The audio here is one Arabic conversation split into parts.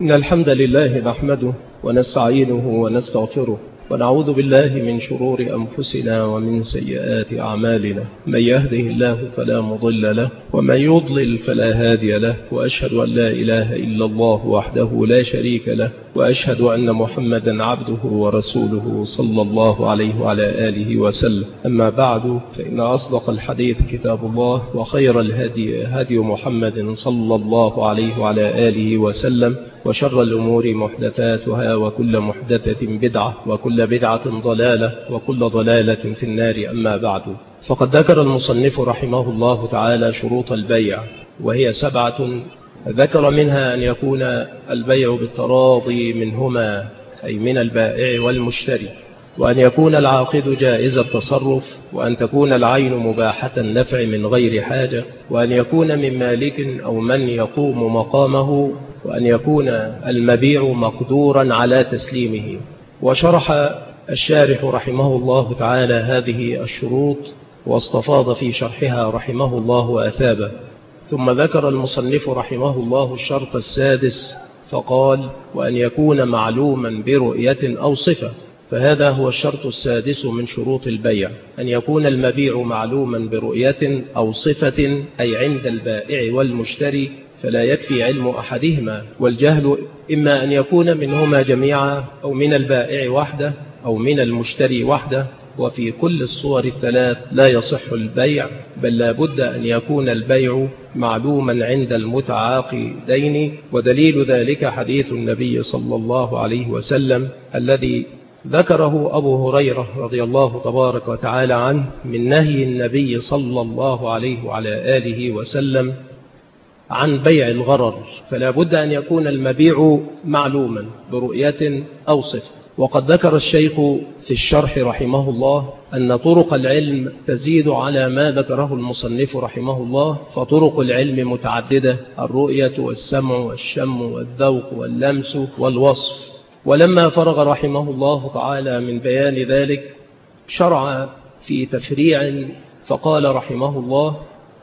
إن الحمد لله نحمده ونستعينه ونستغفره ونعوذ بالله من شرور أنفسنا ومن سيئات أعمالنا. من يهده الله فلا مضل له ومن يضلل فلا هادي له، وأشهد أن لا إله إلا الله وحده لا شريك له، وأشهد أن محمدا عبده ورسوله صلى الله عليه وعلى آله وسلم. أما بعد، فإن أصدق الحديث كتاب الله، وخير الهدي هدي محمد صلى الله عليه وعلى آله وسلم، وشر الأمور محدثاتها، وكل محدثة بدعة، وكل بدعة ضلالة، وكل ضلالة في النار. أما بعد، فقد ذكر المصنف رحمه الله تعالى شروط البيع، وهي 7. ذكر منها أن يكون البيع بالتراضي منهما، أي من البائع والمشتري، وأن يكون العاقد جائز التصرف، وأن تكون العين مباحة النفع من غير حاجة، وأن يكون من مالك أو من يقوم مقامه، وأن يكون المبيع مقدورا على تسليمه. وشرح الشارح رحمه الله تعالى هذه الشروط واستفاض في شرحها رحمه الله وأثابه. ثم ذكر المصنف رحمه الله الشرط 6 فقال: وأن يكون معلوما برؤية أو صفة. فهذا هو الشرط 6 من شروط البيع، أن يكون المبيع معلوما برؤية أو صفة، أي عند البائع والمشتري، فلا يكفي علم أحدهما، والجهل إما أن يكون منهما جميعا، أو من البائع وحده، أو من المشتري وحده. وفي كل الصور الثلاث لا يصح البيع، بل لا بد أن يكون البيع معلوما عند المتعاقدين. ودليل ذلك حديث النبي صلى الله عليه وسلم الذي ذكره أبو هريرة رضي الله تبارك وتعالى عنه من نهي النبي صلى الله عليه وعلى آله وسلم عن بيع الغرر. فلا بد أن يكون المبيع معلوما برؤية أو صفة. وقد ذكر الشيخ في الشرح رحمه الله أن طرق العلم تزيد على ما ذكره المصنف رحمه الله، فطرق العلم متعددة: الرؤية والسمع والشم والذوق واللمس والوصف. ولما فرغ رحمه الله تعالى من بيان ذلك، شرع في تفريع فقال رحمه الله: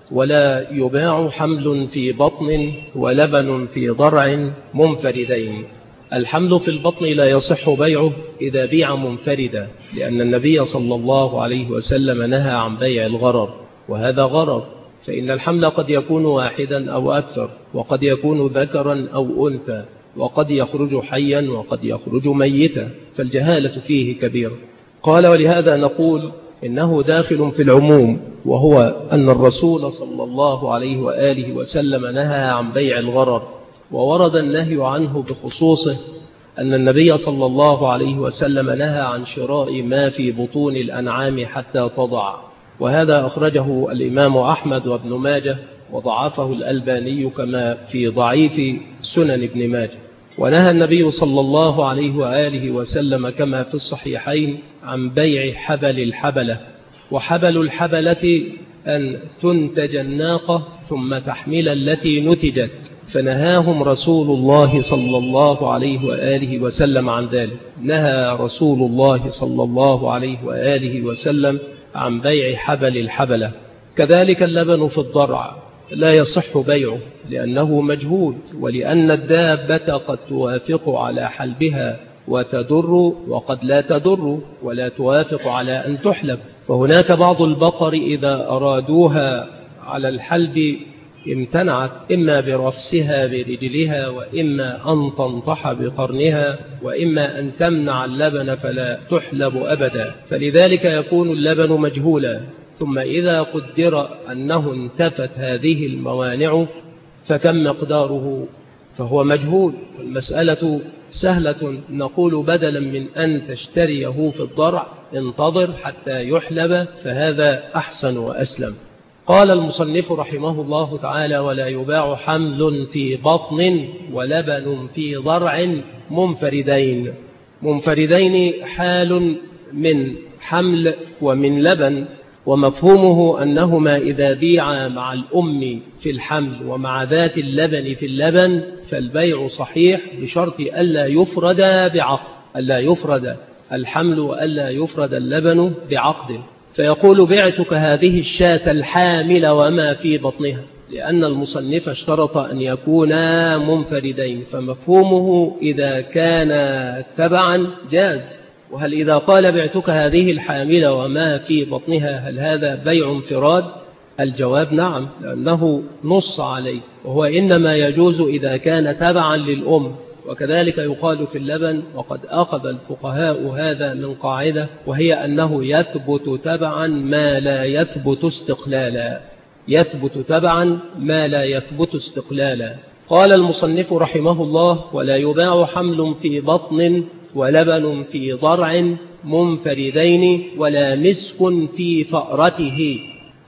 ولا يباع حمل في بطن ولبن في ضرع منفردين. الحمل في البطن لا يصح بيعه إذا بيع منفردا، لأن النبي صلى الله عليه وسلم نهى عن بيع الغرر، وهذا غرر، فإن الحمل قد يكون واحدا أو أكثر، وقد يكون ذكرا أو أنثى، وقد يخرج حيا وقد يخرج ميتا، فالجهالة فيه كبيرة. قال: ولهذا نقول إنه داخل في العموم، وهو أن الرسول صلى الله عليه وآله وسلم نهى عن بيع الغرر، وورد النهي عنه بخصوصه أن النبي صلى الله عليه وسلم نهى عن شراء ما في بطون الأنعام حتى تضع، وهذا أخرجه الإمام أحمد وابن ماجه، وضعفه الألباني كما في ضعيف سنن ابن ماجه. ونهى النبي صلى الله عليه وآله وسلم كما في الصحيحين عن بيع حبل الحبلة. وحبل الحبلة أن تنتج الناقة ثم تحمل التي نتجت، فنهاهم رسول الله صلى الله عليه وآله وسلم عن ذلك. نهى رسول الله صلى الله عليه وآله وسلم عن بيع حبل الحبلة. كذلك اللبن في الضرع لا يصح بيعه، لأنه مجهول، ولأن الدابة قد توافق على حلبها وتدر، وقد لا تدر ولا توافق على أن تحلب. فهناك بعض البقر إذا أرادوها على الحلب امتنعت، إما برفسها برجلها، وإما أن تنطح بقرنها، وإما أن تمنع اللبن فلا تحلب أبدا، فلذلك يكون اللبن مجهولا. ثم إذا قدر أنه انتفت هذه الموانع فكم مقداره؟ فهو مجهول. المسألة سهلة، نقول بدلا من أن تشتريه في الضرع انتظر حتى يحلب، فهذا أحسن وأسلم. قال المصنف رحمه الله تعالى: ولا يباع حمل في بطن ولبن في ضرع منفردين. منفردين حال من حمل ومن لبن، ومفهومه أنهما إذا بيعا مع الأم في الحمل ومع ذات اللبن في اللبن فالبيع صحيح، بشرط ألا يفرد بعقد، ألا يفرد الحمل وألا يفرد اللبن بعقد. فيقول: بعتك هذه الشاة الحامل وما في بطنها، لأن المصنف اشترط أن يكونا منفردين، فمفهومه إذا كان تبعا جاز. وهل إذا قال بعتك هذه الحاملة وما في بطنها هل هذا بيع انفراد؟ الجواب نعم، لأنه نص عليه، وهو إنما يجوز إذا كان تبعا للأم. وكذلك يقال في اللبن، وقد أخذ الفقهاء هذا من قاعدة، وهي أنه يثبت تبعا ما لا يثبت استقلالا، يثبت تبعا ما لا يثبت استقلالا. قال المصنف رحمه الله: ولا يباع حمل في بطن ولبن في ضرع منفردين ولا مسك في فأرته.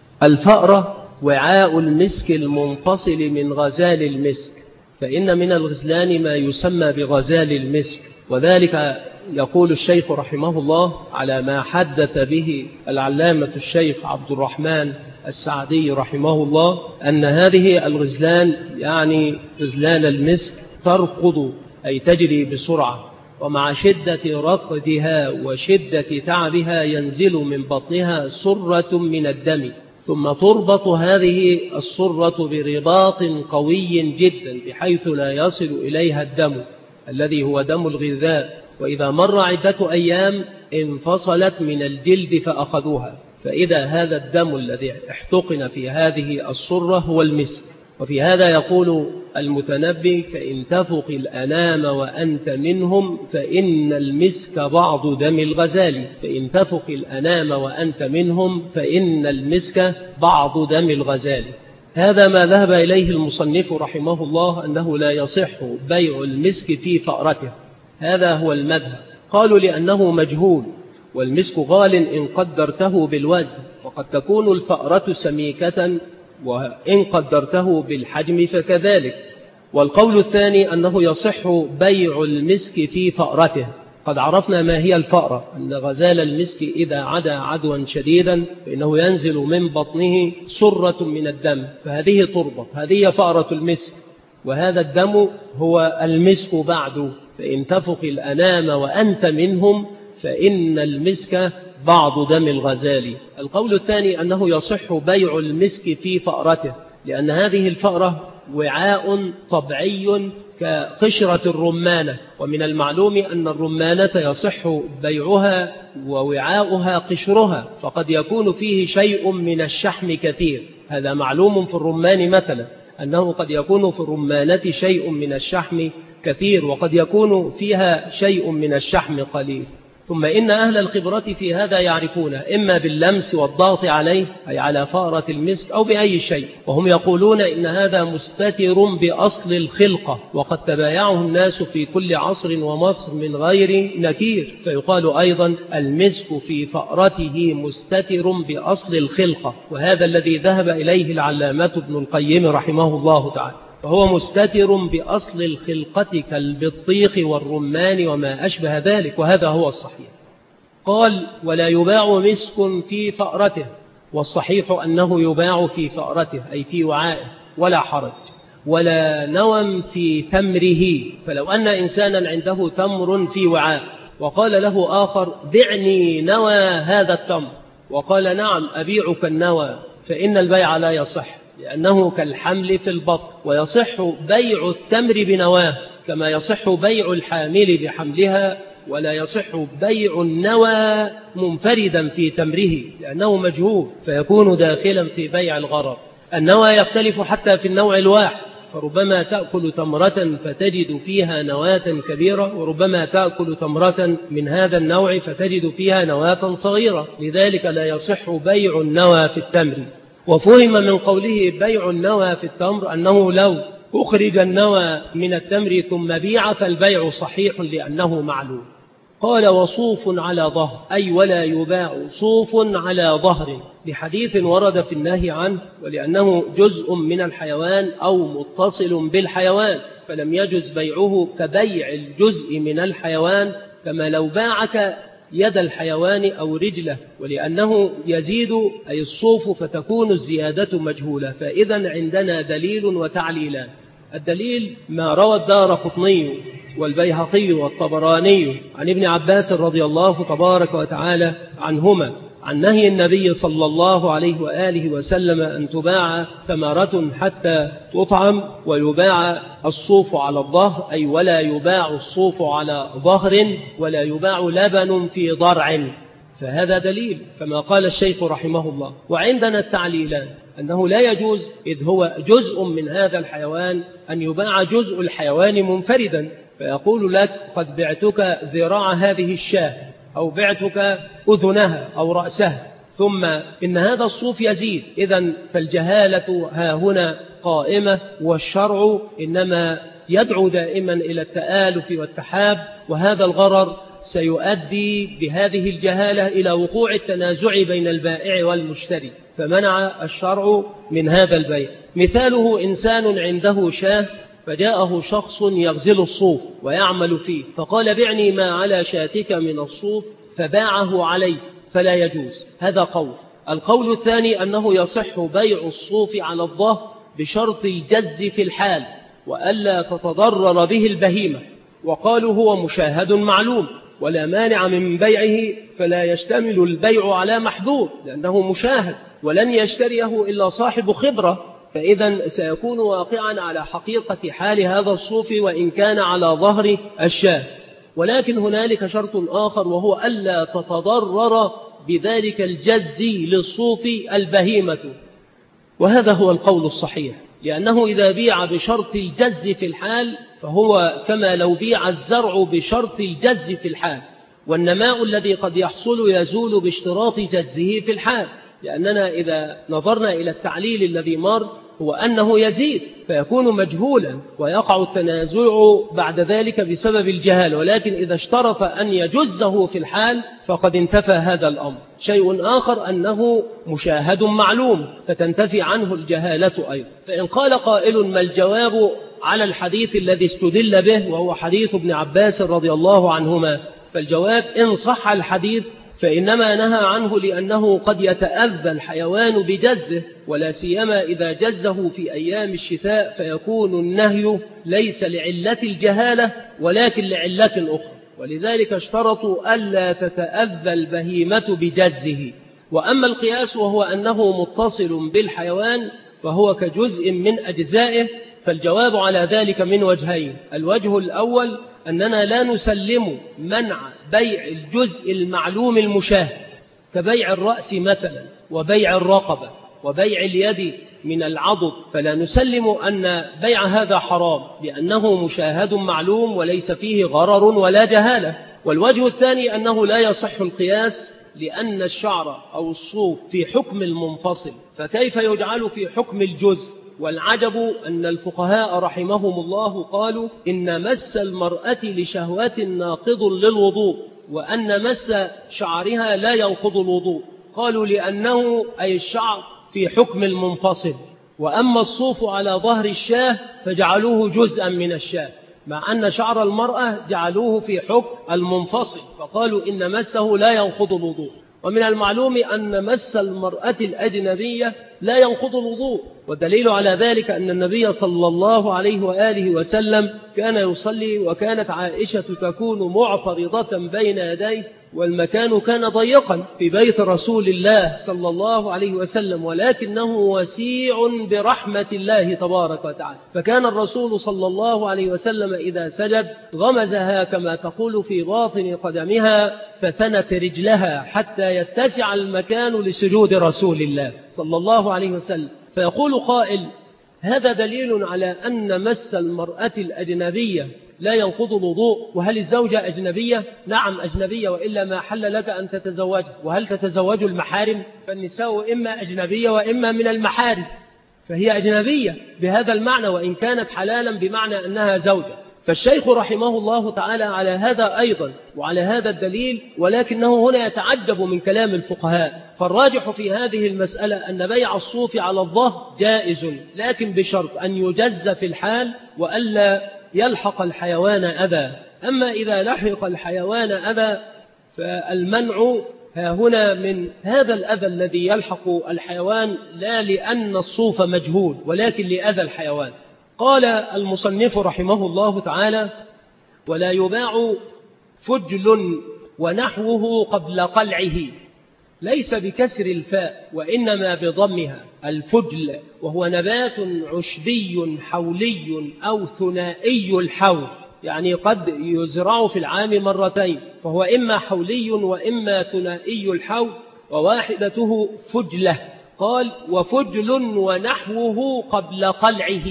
الفأرة وعاء المسك المنفصل من غزال المسك، فإن من الغزلان ما يسمى بغزال المسك، وذلك يقول الشيخ رحمه الله على ما حدث به العلامة الشيخ عبد الرحمن السعدي رحمه الله، أن هذه الغزلان يعني غزلان المسك تركض أي تجري بسرعة، ومع شدة ركضها وشدة تعبها ينزل من بطنها سرة من الدم، ثم تربط هذه السرة برباط قوي جدا بحيث لا يصل إليها الدم الذي هو دم الغذاء، وإذا مر عدة أيام انفصلت من الجلد فأخذوها، فإذا هذا الدم الذي احتقن في هذه السرة هو المسك. وفي هذا يقول المتنبي: فإن تفق الأنام وأنت منهم فإن المسك بعض دم الغزال. فإن تفق الأنام وأنت منهم فإن المسك بعض دم الغزال. هذا ما ذهب إليه المصنف رحمه الله، أنه لا يصح بيع المسك في فأرته، هذا هو المذهب. قالوا لأنه مجهول، والمسك غال إن قدرته بالوزن، فقد تكون الفأرة سميكة، وإن قدرته بالحجم فكذلك. والقول الثاني أنه يصح بيع المسك في فأرته. قد عرفنا ما هي الفأرة، أن غزال المسك إذا عدا عدوا شديدا فإنه ينزل من بطنه سرة من الدم، فهذه تربط، هذه فأرة المسك، وهذا الدم هو المسك بعد. فإن تفق الأنام وأنت منهم فإن المسك بعض دم الغزال. القول الثاني أنه يصح بيع المسك في فأرته، لأن هذه الفأرة وعاء طبيعي كقشرة الرمانة، ومن المعلوم أن الرمانة يصح بيعها ووعاؤها قشرها، فقد يكون فيه شيء من الشحم كثير، هذا معلوم في الرمان مثلا، أنه قد يكون في الرمانة شيء من الشحم كثير، وقد يكون فيها شيء من الشحم قليل. ثم إن أهل الخبرة في هذا يعرفون إما باللمس والضغط عليه أي على فأرة المسك أو بأي شيء، وهم يقولون إن هذا مستتر بأصل الخلقة، وقد تبايعه الناس في كل عصر ومصر من غير نكير، فيقال أيضا المسك في فأرته مستتر بأصل الخلقة، وهذا الذي ذهب إليه العلامة ابن القيم رحمه الله تعالى، فهو مستتر بأصل الخلقة كالبطيخ والرمان وما أشبه ذلك، وهذا هو الصحيح. قال: ولا يباع مسك في فأرته، والصحيح أنه يباع في فأرته أي في وعائه ولا حرج، ولا نوى في تمره. فلو أن إنسانا عنده تمر في وعاء وقال له آخر: بعني نوى هذا التمر، وقال: نعم أبيعك النوى، فإن البيع لا يصح، لأنه كالحمل في البطن، ويصح بيع التمر بنواه كما يصح بيع الحامل بحملها، ولا يصح بيع النوى منفردا في تمره لأنه مجهول فيكون داخلا في بيع الغرر. النوى يختلف حتى في النوع الواحد، فربما تأكل تمرة فتجد فيها نواة كبيرة، وربما تأكل تمرة من هذا النوع فتجد فيها نواة صغيرة، لذلك لا يصح بيع النوى في التمر. وفهم من قوله بيع النوى في التمر أنه لو أخرج النوى من التمر ثم بيع فالبيع صحيح لأنه معلوم. قال: وصوف على ظهر، أي ولا يباع صوف على ظهر، لحديث ورد في النهي عنه، ولأنه جزء من الحيوان أو متصل بالحيوان، فلم يجز بيعه كبيع الجزء من الحيوان، كما لو باعك يد الحيوان أو رجله، ولأنه يزيد أي الصوف فتكون الزيادة مجهولة. فإذا عندنا دليل وتعليلان. الدليل ما روى الدارقطني والبيهقي والطبراني عن ابن عباس رضي الله تبارك وتعالى عنهما عن نهي النبي صلى الله عليه وآله وسلم أن تباع ثمرة حتى تطعم ويباع الصوف على الظهر، أي ولا يباع الصوف على ظهر ولا يباع لبن في ضرع، فهذا دليل كما قال الشيخ رحمه الله. وعندنا التعليلان أنه لا يجوز إذ هو جزء من هذا الحيوان أن يباع جزء الحيوان منفردا، فيقول لك قد بعتك ذراع هذه الشاة أو بعتك أذنها أو رأسها، ثم إن هذا الصوف يزيد، إذن فالجهالة ها هنا قائمة، والشرع إنما يدعو دائما إلى التآلف والتحاب، وهذا الغرر سيؤدي بهذه الجهالة إلى وقوع التنازع بين البائع والمشتري، فمنع الشرع من هذا البيع. مثاله إنسان عنده شاة فجاءه شخص يغزل الصوف ويعمل فيه، فقال بعني ما على شاتك من الصوف، فباعه عليه، فلا يجوز. هذا قول. القول الثاني أنه يصح بيع الصوف على الظهر بشرط الجز في الحال وألا تتضرر به البهيمة، وقالوا هو مشاهد معلوم ولا مانع من بيعه، فلا يشتمل البيع على محذور لأنه مشاهد ولن يشتريه إلا صاحب خبرة، فإذا سيكون واقعا على حقيقة حال هذا الصوف وإن كان على ظهر الشاة. ولكن هنالك شرط آخر وهو ألا تتضرر بذلك الجز للصوف البهيمة، وهذا هو القول الصحيح، لأنه إذا بيع بشرط الجز في الحال فهو كما لو بيع الزرع بشرط الجز في الحال، والنماء الذي قد يحصل يزول باشتراط جزه في الحال، لأننا إذا نظرنا إلى التعليل الذي مر هو أنه يزيد فيكون مجهولا ويقع التنازع بعد ذلك بسبب الجهال، ولكن إذا اشترط أن يجزه في الحال فقد انتفى هذا الأمر. شيء آخر أنه مشاهد معلوم فتنتفي عنه الجهالة أيضا. فإن قال قائل ما الجواب على الحديث الذي استدل به وهو حديث ابن عباس رضي الله عنهما؟ فالجواب إن صح الحديث فإنما نهى عنه لأنه قد يتأذى الحيوان بجزه، ولا سيما إذا جزه في أيام الشتاء، فيكون النهي ليس لعلة الجهالة ولكن لعلة أخرى، ولذلك اشترطوا ألا تتأذى البهيمة بجزه. وأما القياس وهو أنه متصل بالحيوان فهو كجزء من أجزائه، فالجواب على ذلك من وجهين. الوجه الأول أننا لا نسلم منع بيع الجزء المعلوم المشاهد كبيع الرأس مثلا وبيع الرقبة وبيع اليد من العضد، فلا نسلم أن بيع هذا حرام لأنه مشاهد معلوم وليس فيه غرر ولا جهالة. والوجه الثاني أنه لا يصح القياس لأن الشعر أو الصوف في حكم المنفصل، فكيف يجعل في حكم الجزء؟ والعجب أن الفقهاء رحمهم الله قالوا إن مس المرأة لشهوة ناقض للوضوء، وأن مس شعرها لا ينقض الوضوء. قالوا لأنه أي الشعر في حكم المنفصل، وأما الصوف على ظهر الشاة فجعلوه جزءا من الشاة، مع أن شعر المرأة جعلوه في حكم المنفصل، فقالوا إن مسه لا ينقض الوضوء. ومن المعلوم أن مس المرأة الأجنبية لا ينقض الوضوء، والدليل على ذلك أن النبي صلى الله عليه وآله وسلم كان يصلي وكانت عائشة تكون معترضة بين يديه، والمكان كان ضيقا في بيت رسول الله صلى الله عليه وسلم، ولكنه وسيع برحمة الله تبارك وتعالى، فكان الرسول صلى الله عليه وسلم إذا سجد غمزها كما تقول في باطن قدمها فثنت رجلها حتى يتسع المكان لسجود رسول الله صلى الله عليه وسلم. فيقول قائل هذا دليل على أن مس المرأة الأجنبية لا ينقض الوضوء، وهل الزوجة أجنبية؟ نعم أجنبية، وإلا ما حل لك أن تتزوج. وهل تتزوج المحارم؟ فالنساء إما أجنبية وإما من المحارم، فهي أجنبية بهذا المعنى وإن كانت حلالا بمعنى أنها زوجة. فالشيخ رحمه الله تعالى على هذا أيضا وعلى هذا الدليل، ولكنه هنا يتعجب من كلام الفقهاء. فالراجح في هذه المسألة أن بيع الصوف على الظهر جائز، لكن بشرط أن يجز في الحال وألا يلحق الحيوان أذى. أما إذا لحق الحيوان أذى فالمنع ها هنا من هذا الأذى الذي يلحق الحيوان، لا لأن الصوف مجهول ولكن لأذى الحيوان. قال المصنف رحمه الله تعالى ولا يباع فجل ونحوه قبل قلعه. ليس بكسر الفاء وإنما بضمها، الفجل، وهو نبات عشبي حولي أو ثنائي الحول، يعني قد يزرع في العام مرتين، فهو إما حولي وإما ثنائي الحول، وواحدته فجلة. قال وفجل ونحوه قبل قلعه.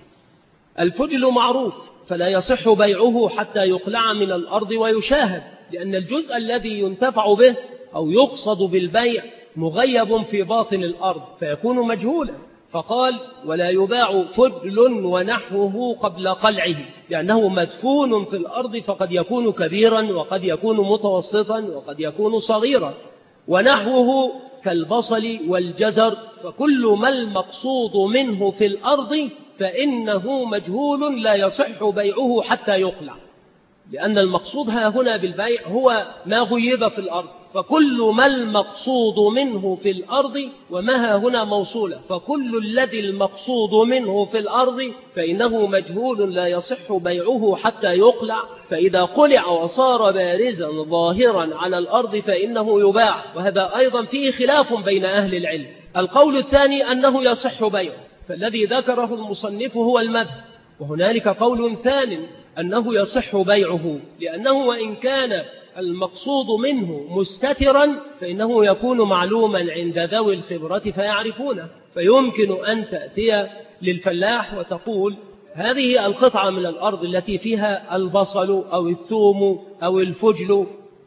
الفجل معروف، فلا يصح بيعه حتى يقلع من الأرض ويشاهد، لأن الجزء الذي ينتفع به أو يقصد بالبيع مغيب في باطن الأرض فيكون مجهولا. فقال ولا يباع فجل ونحوه قبل قلعه، لأنه مدفون في الأرض، فقد يكون كبيرا وقد يكون متوسطا وقد يكون صغيرا. ونحوه كالبصل والجزر، فكل ما المقصود منه في الأرض فإنه مجهول لا يصح بيعه حتى يقلع، لأن المقصود هنا بالبيع هو ما غيب في الأرض، فكل ما المقصود منه في الأرض، وما هنا موصولة، فكل الذي المقصود منه في الأرض فإنه مجهول لا يصح بيعه حتى يقلع، فإذا قلع وصار بارزا ظاهرا على الأرض فإنه يباع. وهذا أيضا فيه خلاف بين أهل العلم. القول الثاني أنه يصح بيعه، فالذي ذكره المصنف هو المذهب. وهنالك قول ثاني أنه يصح بيعه، لأنه وإن كان المقصود منه مستترا فإنه يكون معلوما عند ذوي الخبرة فيعرفونه، فيمكن أن تأتي للفلاح وتقول هذه القطعة من الأرض التي فيها البصل أو الثوم أو الفجل،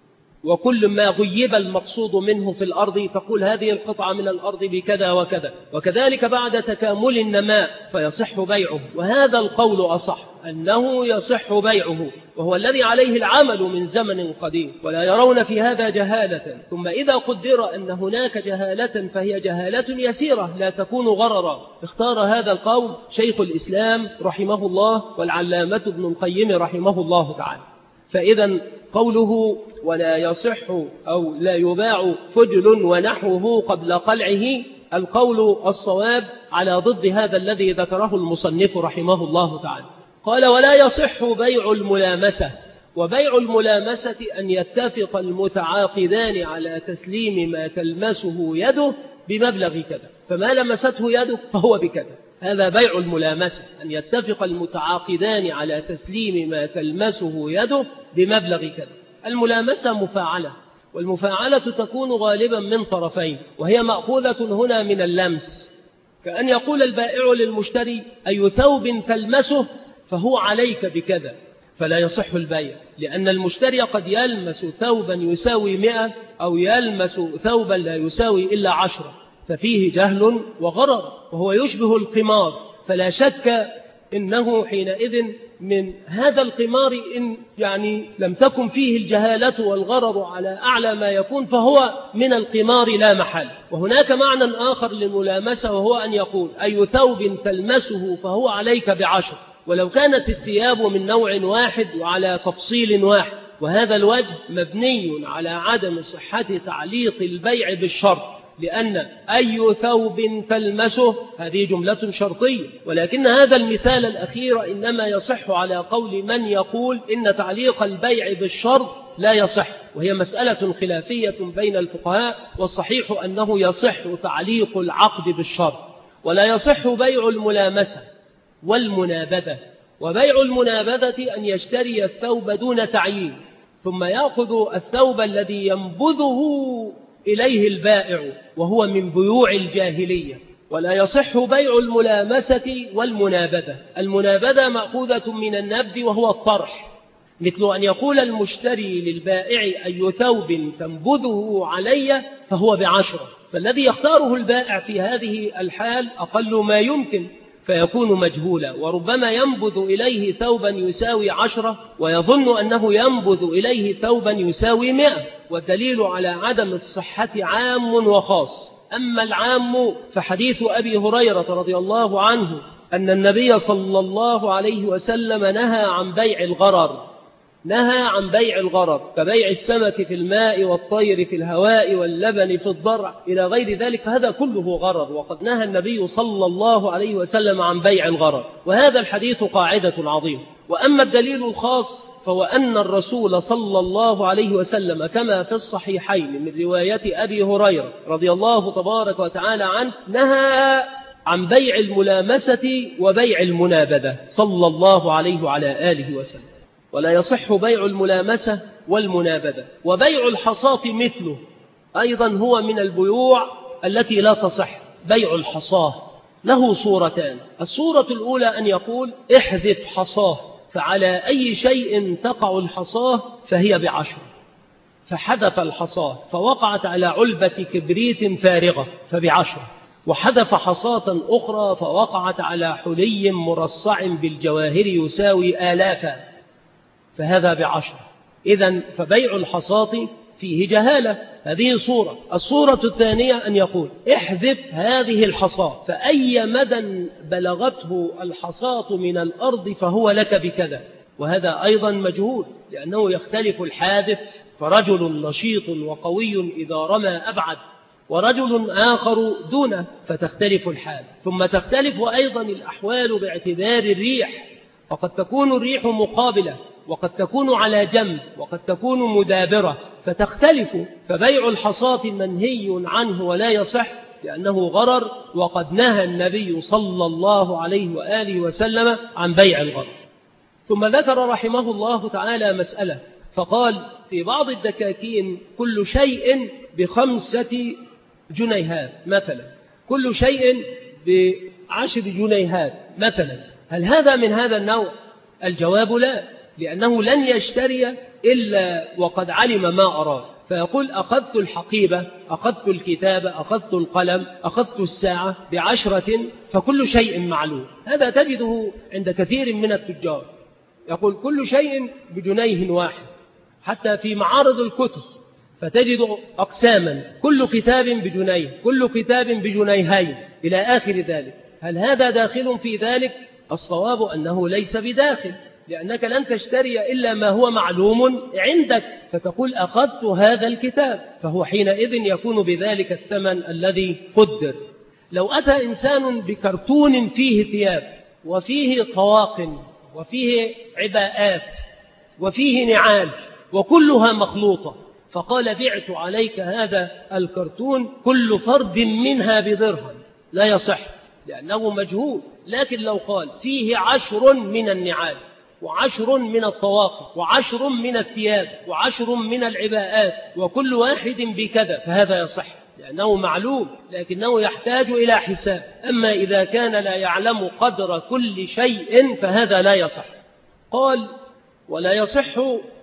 وكل ما غيب المقصود منه في الأرض تقول هذه القطعة من الأرض بكذا وكذا، وكذلك بعد تكامل النماء فيصح بيعه. وهذا القول أصح، أنه يصح بيعه، وهو الذي عليه العمل من زمن قديم، ولا يرون في هذا جهالة. ثم إذا قدر أن هناك جهالة فهي جهالة يسيرة لا تكون غررا. اختار هذا القول شيخ الإسلام رحمه الله والعلامة ابن القيم رحمه الله تعالى. فإذا قوله ولا يصح أو لا يباع فجل ونحوه قبل قلعه، القول الصواب على ضد هذا الذي ذكره المصنف رحمه الله تعالى. قال ولا يصح بيع الملامسة. وبيع الملامسة أن يتفق المتعاقدان على تسليم ما تلمسه يده بمبلغ كذا، فما لمسته يده فهو بكذا. هذا بيع الملامسة، أن يتفق المتعاقدان على تسليم ما تلمسه يده بمبلغ كذا. الملامسة مفاعلة، والمفاعلة تكون غالبا من طرفين، وهي مأخوذة هنا من اللمس، كأن يقول البائع للمشتري أي ثوب تلمسه فهو عليك بكذا، فلا يصح البيع، لأن المشتري قد يلمس ثوبا يساوي 100 أو يلمس ثوبا لا يساوي إلا 10، ففيه جهل وغرر، وهو يشبه القمار. فلا شك إنه حينئذ من هذا القمار إن يعني لم تكن فيه الجهالة والغرر على أعلى ما يكون فهو من القمار لا محل. وهناك معنى آخر للملامسة، وهو أن يقول أي ثوب تلمسه فهو عليك ب10، ولو كانت الثياب من نوع واحد وعلى تفصيل واحد. وهذا الوجه مبني على عدم صحة تعليق البيع بالشرط، لأن أي ثوب تلمسه هذه جملة شرطية، ولكن هذا المثال الأخير إنما يصح على قول من يقول إن تعليق البيع بالشرط لا يصح، وهي مسألة خلافية بين الفقهاء، والصحيح أنه يصح تعليق العقد بالشرط. ولا يصح بيع الملامسة والمنابذة. وبيع المنابذة أن يشتري الثوب دون تعيين، ثم يأخذ الثوب الذي ينبذه إليه البائع، وهو من بيوع الجاهلية. ولا يصح بيع الملامسة والمنابذة. المنابذة مأخوذة من النبذ وهو الطرح، مثل أن يقول المشتري للبائع أي ثوب تنبذه علي فهو ب10، فالذي يختاره البائع في هذه الحال أقل ما يمكن، فيكون مجهولا، وربما ينبذ إليه ثوبا يساوي 10 ويظن أنه ينبذ إليه ثوبا يساوي 100، والدليل على عدم الصحة عام وخاص. أما العام فحديث أبي هريرة رضي الله عنه أن النبي صلى الله عليه وسلم نهى عن بيع الغرر، نهى عن بيع الغرر كبيع السمك في الماء والطير في الهواء واللبن في الضرع إلى غير ذلك، فهذا كله غرر، وقد نهى النبي صلى الله عليه وسلم عن بيع الغرر، وهذا الحديث قاعدة عظيمة. وأما الدليل الخاص فهو أن الرسول صلى الله عليه وسلم كما في الصحيحين من رواية أبي هريرة رضي الله تبارك وتعالى عنه نهى عن بيع الملامسة وبيع المنابذة صلى الله عليه وعلى آله وسلم. ولا يصح بيع الملامسة والمنابذة. وبيع الحصاة مثله أيضا هو من البيوع التي لا تصح. بيع الحصاة له صورتان. الصورة الأولى أن يقول احذف حصاه، فعلى أي شيء تقع الحصاه فهي ب10، فحذف الحصاه فوقعت على علبة كبريت فارغة فب10، وحذف حصاة أخرى فوقعت على حلي مرصع بالجواهر يساوي آلافا فهذا ب10. إذن فبيع الحصاة فيه جهالة. هذه صورة. الصورة الثانية أن يقول احذف هذه الحصاة، فأي مدى بلغته الحصاة من الأرض فهو لك بكذا، وهذا أيضا مجهول لأنه يختلف الحادث، فرجل نشيط وقوي إذا رمى أبعد ورجل آخر دونه فتختلف الحال. ثم تختلف أيضا الأحوال باعتبار الريح، فقد تكون الريح مقابلة وقد تكون على جنب وقد تكون مدابرة فتختلف. فبيع الحصاة منهي عنه ولا يصح لأنه غرر، وقد نهى النبي صلى الله عليه وآله وسلم عن بيع الغرر. ثم ذكر رحمه الله تعالى مسألة فقال في بعض الدكاكين كل شيء ب5 جنيهات مثلا، كل شيء ب10 جنيهات مثلا. هل هذا من هذا النوع؟ الجواب لا، لأنه لن يشتري إلا وقد علم ما أراد، فيقول أخذت الحقيبة، أخذت الكتاب، أخذت القلم، أخذت الساعة ب10، فكل شيء معلوم. هذا تجده عند كثير من التجار، يقول كل شيء ب1 جنيه، حتى في معارض الكتب فتجد أقساما، كل كتاب ب1 جنيه، كل كتاب ب2 إلى آخر ذلك. هل هذا داخل في ذلك؟ الصواب أنه ليس بداخل، لأنك لن تشتري إلا ما هو معلوم عندك، فتقول أخذت هذا الكتاب، فهو حينئذ يكون بذلك الثمن الذي قدر. لو أتى إنسان بكرتون فيه ثياب وفيه طواقم وفيه عباءات وفيه نعال وكلها مخلوطة، فقال بعت عليك هذا الكرتون كل فرد منها ب1 درهم، لا يصح لأنه مجهول. لكن لو قال فيه 10 من النعال و10 من الطواقم و10 من الثياب و10 من العباءات وكل واحد بكذا، فهذا يصح لأنه معلوم، لكنه يحتاج إلى حساب. أما إذا كان لا يعلم قدر كل شيء فهذا لا يصح. قال ولا يصح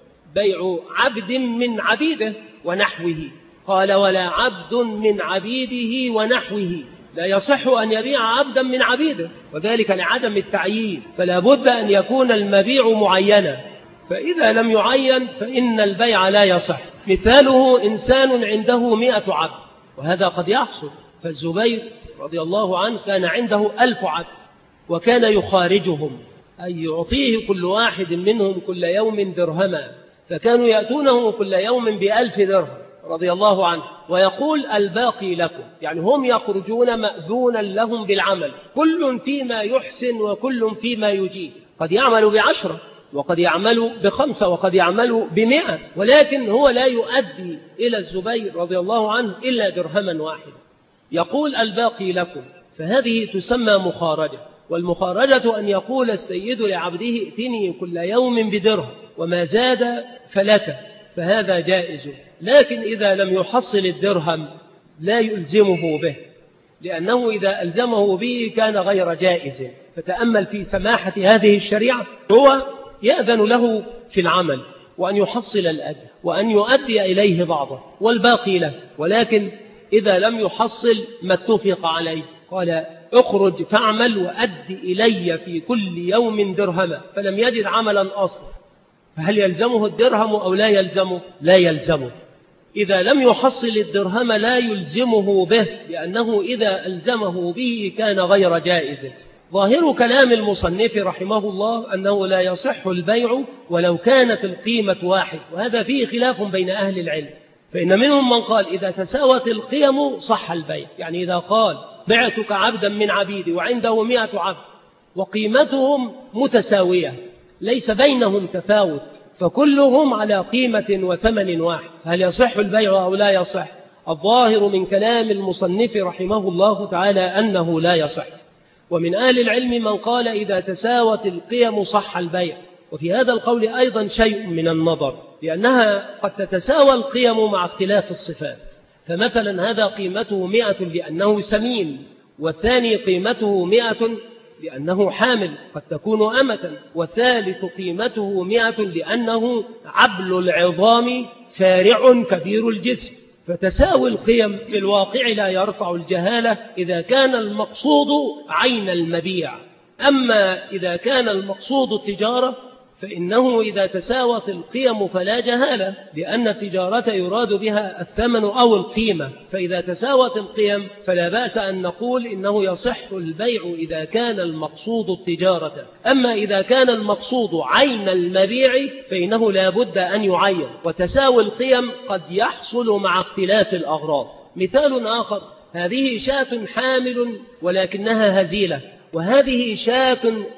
بيع عبد من عبيده ونحوه. قال ولا عبد من عبيده ونحوه، لا يصح أن يبيع عبدا من عبيده، وذلك لعدم التعيين، فلا بد أن يكون المبيع معينا، فإذا لم يعين فإن البيع لا يصح. مثاله إنسان عنده 100 عبد، وهذا قد يحصل. فالزبير رضي الله عنه كان عنده 1000 عبد، وكان يخارجهم أي يعطيه كل واحد منهم كل يوم درهما، فكانوا يأتونه كل يوم ب1000 درهم رضي الله عنه، ويقول الباقي لكم، يعني هم يخرجون مأذونا لهم بالعمل، كل فيما يحسن وكل فيما يجيب، قد يعمل ب10 وقد يعمل ب5 وقد يعمل ب100، ولكن هو لا يؤدي إلى الزبير رضي الله عنه إلا درهما واحد. يقول الباقي لكم، فهذه تسمى مخارجة. والمخارجة أن يقول السيد لعبده ائتني كل يوم بدرهم وما زاد فلك، فهذا جائز. لكن إذا لم يحصل الدرهم لا يلزمه به، لأنه إذا ألزمه به كان غير جائز. فتأمل في سماحة هذه الشريعة، هو يأذن له في العمل وأن يحصل الأجر وأن يؤدي إليه بعضه والباقي له، ولكن إذا لم يحصل ما اتفق عليه قال اخرج فاعمل وأدي إلي في كل يوم درهما، فلم يجد عملا أصلا، فهل يلزمه الدرهم أو لا يلزمه؟ لا يلزمه. إذا لم يحصل الدرهم لا يلزمه به، لأنه إذا ألزمه به كان غير جائز. ظاهر كلام المصنف رحمه الله أنه لا يصح البيع ولو كانت القيمة واحد، وهذا فيه خلاف بين أهل العلم، فإن منهم من قال إذا تساوت القيم صح البيع، يعني إذا قال بعتك عبدا من عبيدي وعنده 100 عبد وقيمتهم متساوية ليس بينهم تفاوت، فكلهم على قيمة وثمن واحد، هل يصح البيع أو لا يصح؟ الظاهر من كلام المصنف رحمه الله تعالى أنه لا يصح. ومن أهل العلم من قال إذا تساوت القيم صح البيع، وفي هذا القول أيضا شيء من النظر، لأنها قد تتساوى القيم مع اختلاف الصفات. فمثلا هذا قيمته 100 لأنه سمين، والثاني قيمته 100 لأنه حامل قد تكون أمة، والثالث قيمته 100 لأنه عبل العظام فارع كبير الجسم. فتساوي القيم في الواقع لا يرفع الجهالة إذا كان المقصود عين المبيع. أما إذا كان المقصود التجارة فإنه إذا تساوت القيم فلا جهالة، لأن التجارة يراد بها الثمن أو القيمة. فإذا تساوت القيم فلا بأس أن نقول إنه يصح البيع إذا كان المقصود التجارة. أما إذا كان المقصود عين المبيع فإنه لا بد أن يعين، وتساوي القيم قد يحصل مع اختلاف الأغراض. مثال آخر: هذه شاة حامل ولكنها هزيلة، وهذه شاة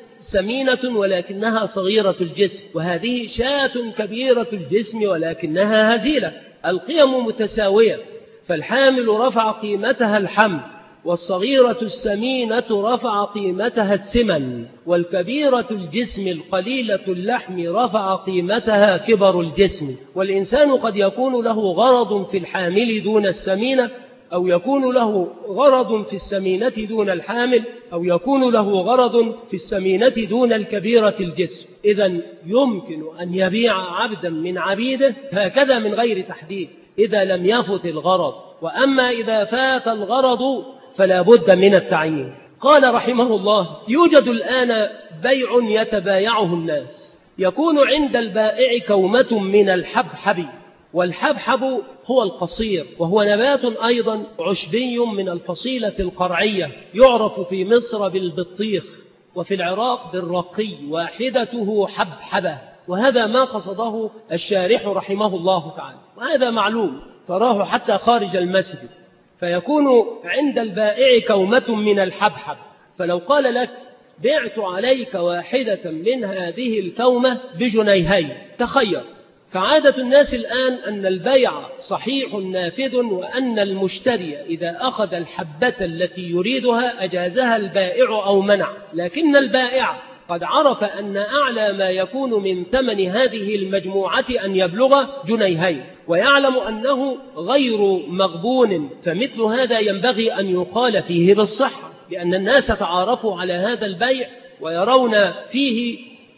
سمينة ولكنها صغيرة الجسم، وهذه شاة كبيرة الجسم ولكنها هزيلة. القيم متساوية، فالحامل رفع قيمتها الحمل، والصغيرة السمينة رفع قيمتها السمن، والكبيرة الجسم القليلة اللحم رفع قيمتها كبر الجسم. والإنسان قد يكون له غرض في الحامل دون السمينة، أو يكون له غرض في السمينة دون الحامل، أو يكون له غرض في السمينة دون الكبيرة الجسم. إذن يمكن أن يبيع عبدا من عبيده هكذا من غير تحديد إذا لم يفت الغرض، وأما إذا فات الغرض فلا بد من التعيين. قال رحمه الله: يوجد الآن بيع يتبايعه الناس، يكون عند البائع كومة من الحبحب، والحبحب هو القصير، وهو نبات أيضا عشبي من الفصيلة القرعية، يعرف في مصر بالبطيخ وفي العراق بالرقي، واحدته حبحبة. وهذا ما قصده الشارح رحمه الله تعالى، وهذا معلوم تراه حتى خارج المسجد. فيكون عند البائع كومة من الحبحب، فلو قال لك: بعت عليك واحدة من هذه الكومة ب2 تخير. فعادة الناس الآن أن البيع صحيح نافذ، وأن المشتري إذا أخذ الحبة التي يريدها أجازها البائع أو منع. لكن البائع قد عرف أن أعلى ما يكون من ثمن هذه المجموعة أن يبلغ 2، ويعلم أنه غير مغبون، فمثل هذا ينبغي أن يقال فيه بالصحة، لأن الناس تعارفوا على هذا البيع ويرون فيه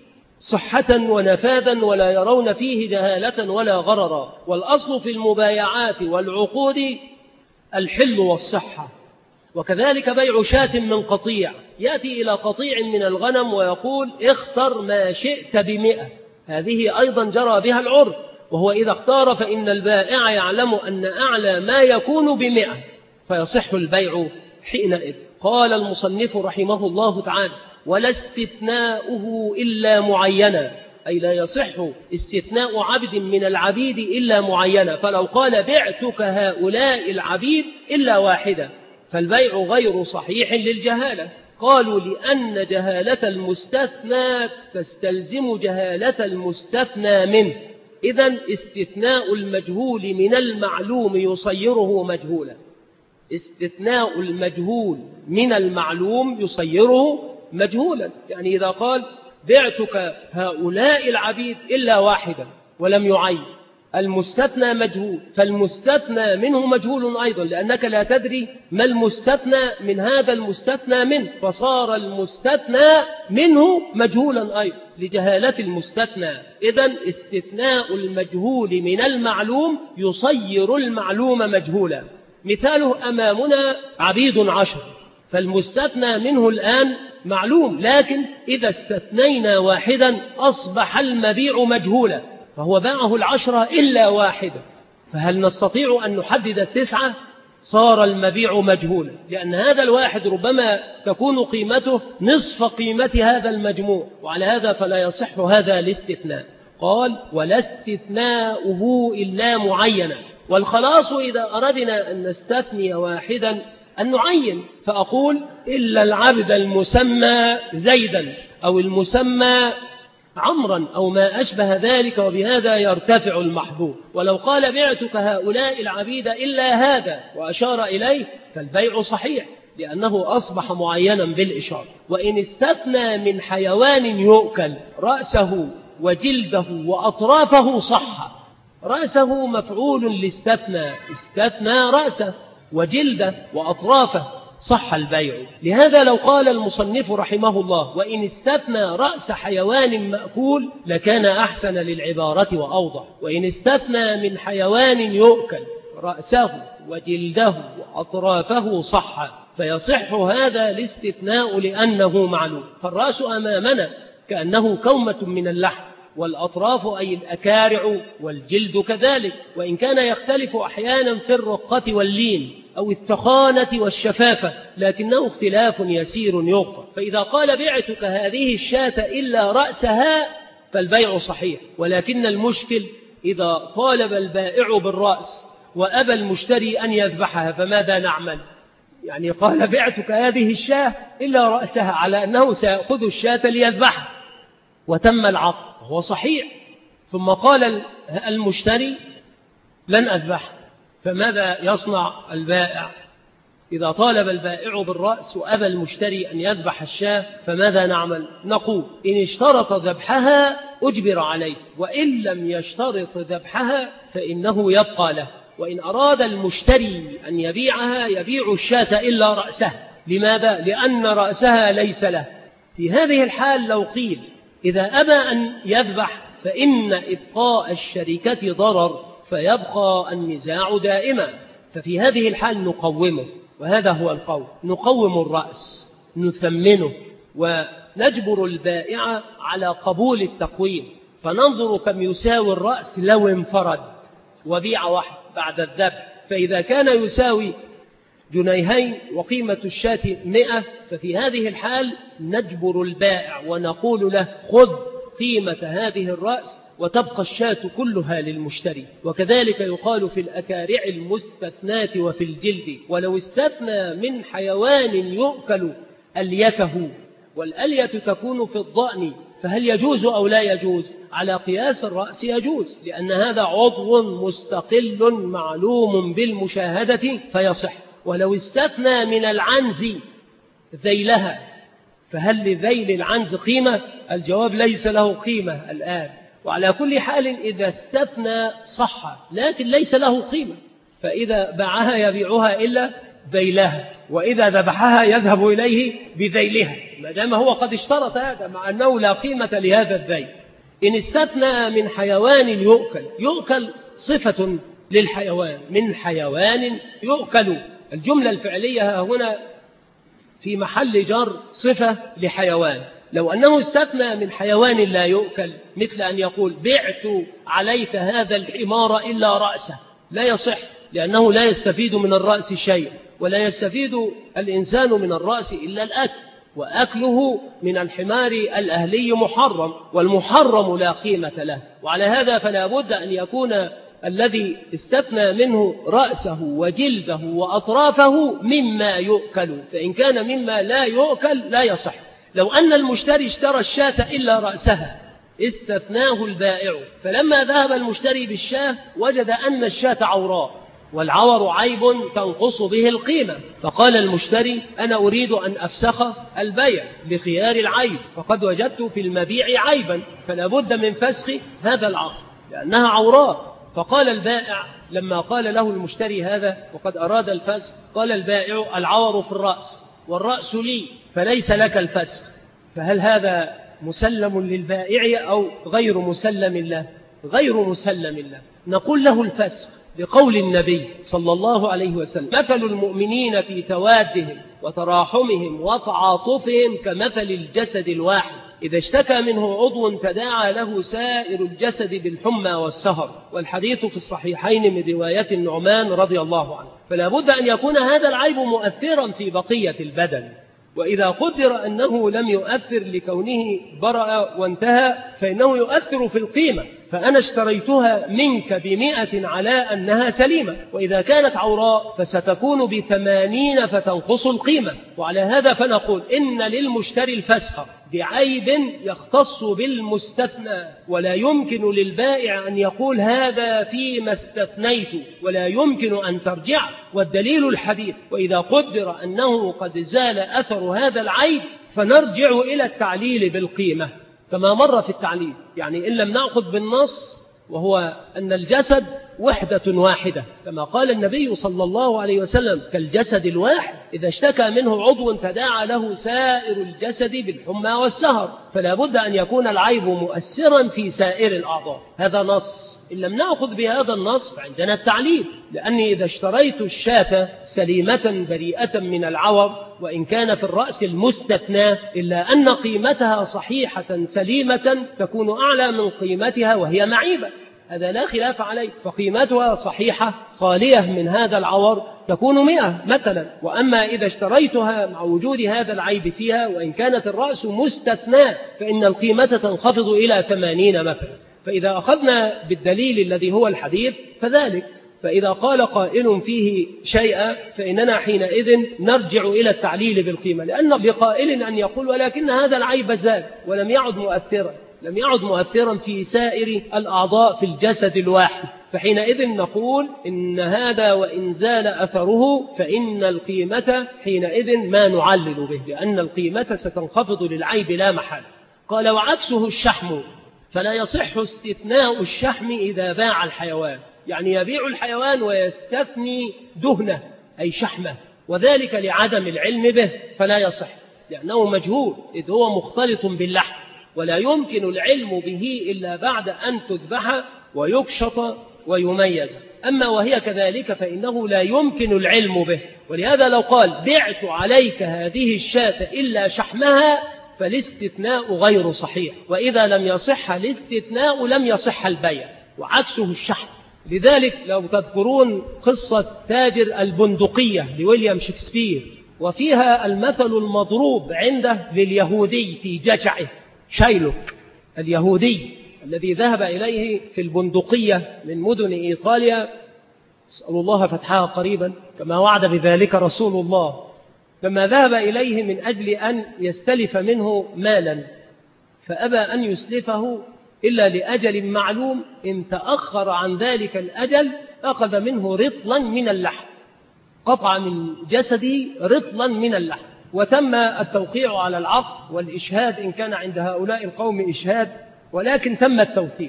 صحة ونفاذا، ولا يرون فيه جهالة ولا غررا. والأصل في المبايعات والعقود الحل والصحة. وكذلك بيع شاة من قطيع، يأتي إلى قطيع من الغنم ويقول: اختر ما شئت ب100. هذه أيضا جرى بها العرف، وهو إذا اختار فإن البائع يعلم أن أعلى ما يكون ب100، فيصح البيع حينئذ. قال المصنف رحمه الله تعالى: ولا استثناؤه إلا معينا، أي لا يصح استثناء عبد من العبيد إلا معينا. فلو قال: بعتك هؤلاء العبيد إلا واحدة، فالبيع غير صحيح للجهالة. قالوا: لأن جهالة المستثنى تستلزم جهالة المستثنى منه، إذن استثناء المجهول من المعلوم يصيره مجهولا. استثناء المجهول من المعلوم يصيره مجهولا. يعني إذا قال: بعتك هؤلاء العبيد إلا واحدا ولم يعين، المستثنى مجهول، فالمستثنى منه مجهول أيضا، لأنك لا تدري ما المستثنى من هذا المستثنى منه، فصار المستثنى منه مجهولا أيضا لجهالة المستثنى. إذن استثناء المجهول من المعلوم يصير المعلوم مجهولا. مثاله أمامنا عبيد 10، فالمستثنى منه الآن معلوم، لكن إذا استثنينا واحدا أصبح المبيع مجهولا، فهو باعه 10 إلا واحدة، فهل نستطيع أن نحدد 9؟ صار المبيع مجهولا، لأن هذا الواحد ربما تكون قيمته نصف قيمة هذا المجموع، وعلى هذا فلا يصح هذا الاستثناء. قال: ولا استثناؤه إلا معينا. والخلاص إذا أردنا أن نستثني واحدا أن نعين، فأقول: إلا العبد المسمى زيدا، أو المسمى عمرا أو ما أشبه ذلك، وبهذا يرتفع المحظور. ولو قال بعتك هؤلاء العبيد إلا هذا وأشار إليه فالبيع صحيح، لأنه أصبح معينا بالإشارة. وإن استثنى من حيوان يؤكل رأسه وجلده وأطرافه صح. رأسه مفعول لاستثنى، استثنى رأسه وجلده وأطرافه، صح البيع. لهذا لو قال المصنف رحمه الله وإن استثنى رأس حيوان مأكول لكان أحسن للعبارة وأوضح. وإن استثنى من حيوان يؤكل رأسه وجلده وأطرافه صح، فيصح هذا الاستثناء لأنه معلوم. فالرأس أمامنا كأنه كومة من اللحم، والأطراف أي الأكارع، والجلد كذلك، وإن كان يختلف أحيانا في الرقة واللين أو التخانة والشفافة، لكنه اختلاف يسير يغفر. فإذا قال بعتك هذه الشاة إلا رأسها فالبيع صحيح، ولكن المشكل إذا طالب البائع بالرأس وأبى المشتري أن يذبحها فماذا نعمل؟ يعني قال بعتك هذه الشاة إلا رأسها، على أنه سيأخذ الشاة ليذبحها وتم العقد، هو صحيح. ثم قال المشتري لن أذبح، فماذا يصنع البائع؟ إذا طالب البائع بالرأس وأبى المشتري أن يذبح الشاة فماذا نعمل؟ نقول إن اشترط ذبحها أجبر عليه، وإن لم يشترط ذبحها فإنه يبقى له. وإن أراد المشتري أن يبيعها يبيع الشاة إلا رأسها. لماذا؟ لأن رأسها ليس له. في هذه الحال لو قيل إذا أبى أن يذبح فإن إبقاء الشركة ضرر، فيبقى النزاع دائما، ففي هذه الحال نقومه، وهذا هو القول، نقوم الرأس نثمنه ونجبر البائع على قبول التقويم، فننظر كم يساوي الرأس لو انفرد وبيع واحد بعد الذبح. فإذا كان يساوي جنيهين وقيمة الشاة 100، ففي هذه الحال نجبر البائع ونقول له خذ قيمة هذه الرأس وتبقى الشاة كلها للمشتري. وكذلك يقال في الأكارع المستثنات وفي الجلد. ولو استثنى من حيوان يؤكل أليته، والألية تكون في الضأن، فهل يجوز أو لا يجوز؟ على قياس الرأس يجوز، لأن هذا عضو مستقل معلوم بالمشاهدة فيصح. ولو استثنى من العنز ذيلها، فهل لذيل العنز قيمة؟ الجواب ليس له قيمة الآن. وعلى كل حال إذا استثنى صح، لكن ليس له قيمة، فإذا باعها يبيعها إلا ذيلها، وإذا ذبحها يذهب إليه بذيلها، ما دام هو قد اشترط هذا مع أنه لا قيمة لهذا الذيل. إن استثنى من حيوان يؤكل صفة للحيوان، من حيوان يؤكل، الجملة الفعلية هنا في محل جر صفة لحيوان. لو أنه استثنى من حيوان لا يؤكل، مثل أن يقول بعت عليك هذا الحمار إلا رأسه، لا يصح، لأنه لا يستفيد من الرأس شيء، ولا يستفيد الإنسان من الرأس إلا الأكل، وأكله من الحمار الأهلي محرم، والمحرم لا قيمة له. وعلى هذا فلا بد أن يكون الذي استثنى منه رأسه وجلده وأطرافه مما يؤكل، فإن كان مما لا يؤكل لا يصح. لو أن المشتري اشترى الشاة إلا رأسها استثناه البائع، فلما ذهب المشتري بالشاة وجد أن الشاة عوراء، والعور عيب تنقص به القيمة، فقال المشتري أنا أريد أن أفسخ البيع لخيار العيب، فقد وجدت في المبيع عيبا، فلا بد من فسخ هذا العقد لأنها عوراء. فقال البائع لما قال له المشتري هذا وقد أراد الفسخ، قال البائع العور في الرأس والرأس لي فليس لك الفسخ، فهل هذا مسلم للبائع أو غير مسلم له؟ غير مسلم له. نقول له الفسخ لقول النبي صلى الله عليه وسلم مثل المؤمنين في توادهم وتراحمهم وتعاطفهم كمثل الجسد الواحد، إذا اشتكى منه عضو تداعى له سائر الجسد بالحمى والسهر، والحديث في الصحيحين من رواية النعمان رضي الله عنه. فلا بد أن يكون هذا العيب مؤثرا في بقية البدن، وإذا قدر أنه لم يؤثر لكونه برأ وانتهى فإنه يؤثر في القيمة، فأنا اشتريتها منك ب100 على أنها سليمة، وإذا كانت عوراء فستكون ب80 فتنقص القيمة. وعلى هذا فنقول إن للمشتري الفسخ بعيب يختص بالمستثنى، ولا يمكن للبائع أن يقول هذا فيما استثنيت، ولا يمكن أن ترجع. والدليل الحديث: وإذا قدر أنه قد زال أثر هذا العيب فنرجع إلى التعليل بالقيمة كما مر في التعليل. يعني إن لم نأخذ بالنص، وهو أن الجسد وحدة واحدة كما قال النبي صلى الله عليه وسلم: كالجسد الواحد إذا اشتكى منه عضو تداعى له سائر الجسد بالحمى والسهر. فلا بد أن يكون العيب مؤثرا في سائر الأعضاء. هذا نص. إن لم نأخذ بهذا النص فعندنا التعليل، لأني إذا اشتريت الشاة سليمة بريئة من العور وإن كان في الرأس المستثنى، إلا أن قيمتها صحيحة سليمة تكون أعلى من قيمتها وهي معيبة، هذا لا خلاف عليه. فقيمتها صحيحة خالية من هذا العور تكون 100 مثلا. وأما إذا اشتريتها مع وجود هذا العيب فيها وإن كانت الرأس مستثنى فإن القيمة تنخفض إلى 80 مثلا. فإذا أخذنا بالدليل الذي هو الحديث فذلك. فإذا قال قائل فيه شيئا فإننا حينئذ نرجع إلى التعليل بالقيمة، لأن بقائل أن يقول ولكن هذا العيب زاد ولم يعد مؤثرا، لم يعد مؤثرا في سائر الأعضاء في الجسد الواحد، فحينئذ نقول إن هذا وإن زال أثره فإن القيمة حينئذ ما نعلل به، لأن القيمة ستنخفض للعيب لا محل. قال: وعكسه الشحم، فلا يصح استثناء الشحم إذا باع الحيوان، يعني يبيع الحيوان ويستثني دهنه أي شحمه، وذلك لعدم العلم به، فلا يصح لأنه مجهول إذ هو مختلط باللحم، ولا يمكن العلم به إلا بعد أن تذبح ويكشط ويميز. أما وهي كذلك فإنه لا يمكن العلم به. ولهذا لو قال: بعت عليك هذه الشاة إلا شحمها، فالاستثناء غير صحيح، وإذا لم يصح الاستثناء لم يصح البيع، وعكسه الشحم. لذلك لو تذكرون قصة تاجر البندقية لويليام شكسبير، وفيها المثل المضروب عنده لليهودي في جشعه شايلوك اليهودي الذي ذهب إليه في البندقية من مدن إيطاليا، أسأل الله فتحها قريبا كما وعد بذلك رسول الله، لما ذهب إليه من أجل أن يستلف منه مالا، فأبى أن يسلفه إلا لأجل معلوم، إن تأخر عن ذلك الأجل أخذ منه رطلا من اللحم، قطع من جسده رطلا من اللحم، وتم التوقيع على العقد والإشهاد إن كان عند هؤلاء القوم إشهاد، ولكن تم التوثيق،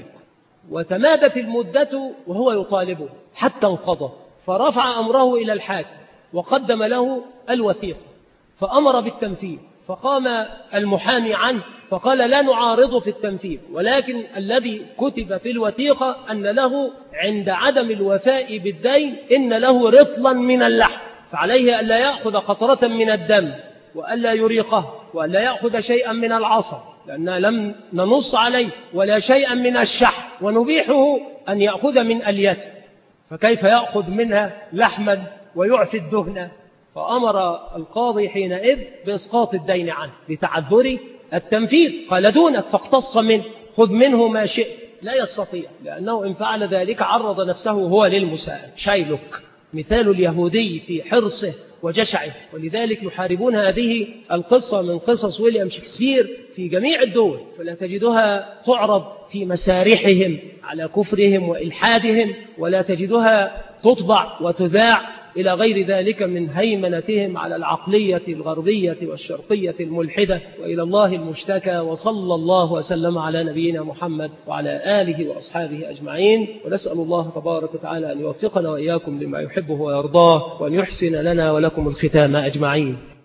وتمادت المدة وهو يطالبه حتى انقضى، فرفع أمره إلى الحاكم وقدم له الوثيق فأمر بالتنفيذ، فقام المحامي عنه فقال: لا نعارض في التنفيذ، ولكن الذي كتب في الوثيقة أن له عند عدم الوفاء بالدين إن له رطلا من اللحم، فعليه ألا يأخذ قطرة من الدم وألا يريقه وألا يأخذ شيئا من العصا، لأننا لم ننص عليه، ولا شيئا من الشحم، ونبيحه أن يأخذ من أليته، فكيف يأخذ منها لحما ويعفي الدهن؟ فأمر القاضي حينئذ بإسقاط الدين عنه لتعذر التنفيذ، قال: دونك فاقتص منه، خذ منه ما شئت. لا يستطيع، لأنه إن فعل ذلك عرض نفسه هو للمساءلة. شايلوك مثال اليهودي في حرصه وجشعه، ولذلك يحاربون هذه القصة من قصص ويليام شكسبير في جميع الدول، فلا تجدها تعرض في مسارحهم على كفرهم وإلحادهم، ولا تجدها تطبع وتذاع إلى غير ذلك من هيمنتهم على العقلية الغربية والشرقية الملحدة. وإلى الله المشتكى، وصلى الله وسلم على نبينا محمد وعلى آله وأصحابه أجمعين. ونسأل الله تبارك وتعالى أن يوفقنا وإياكم لما يحبه ويرضاه، وأن يحسن لنا ولكم الختام أجمعين.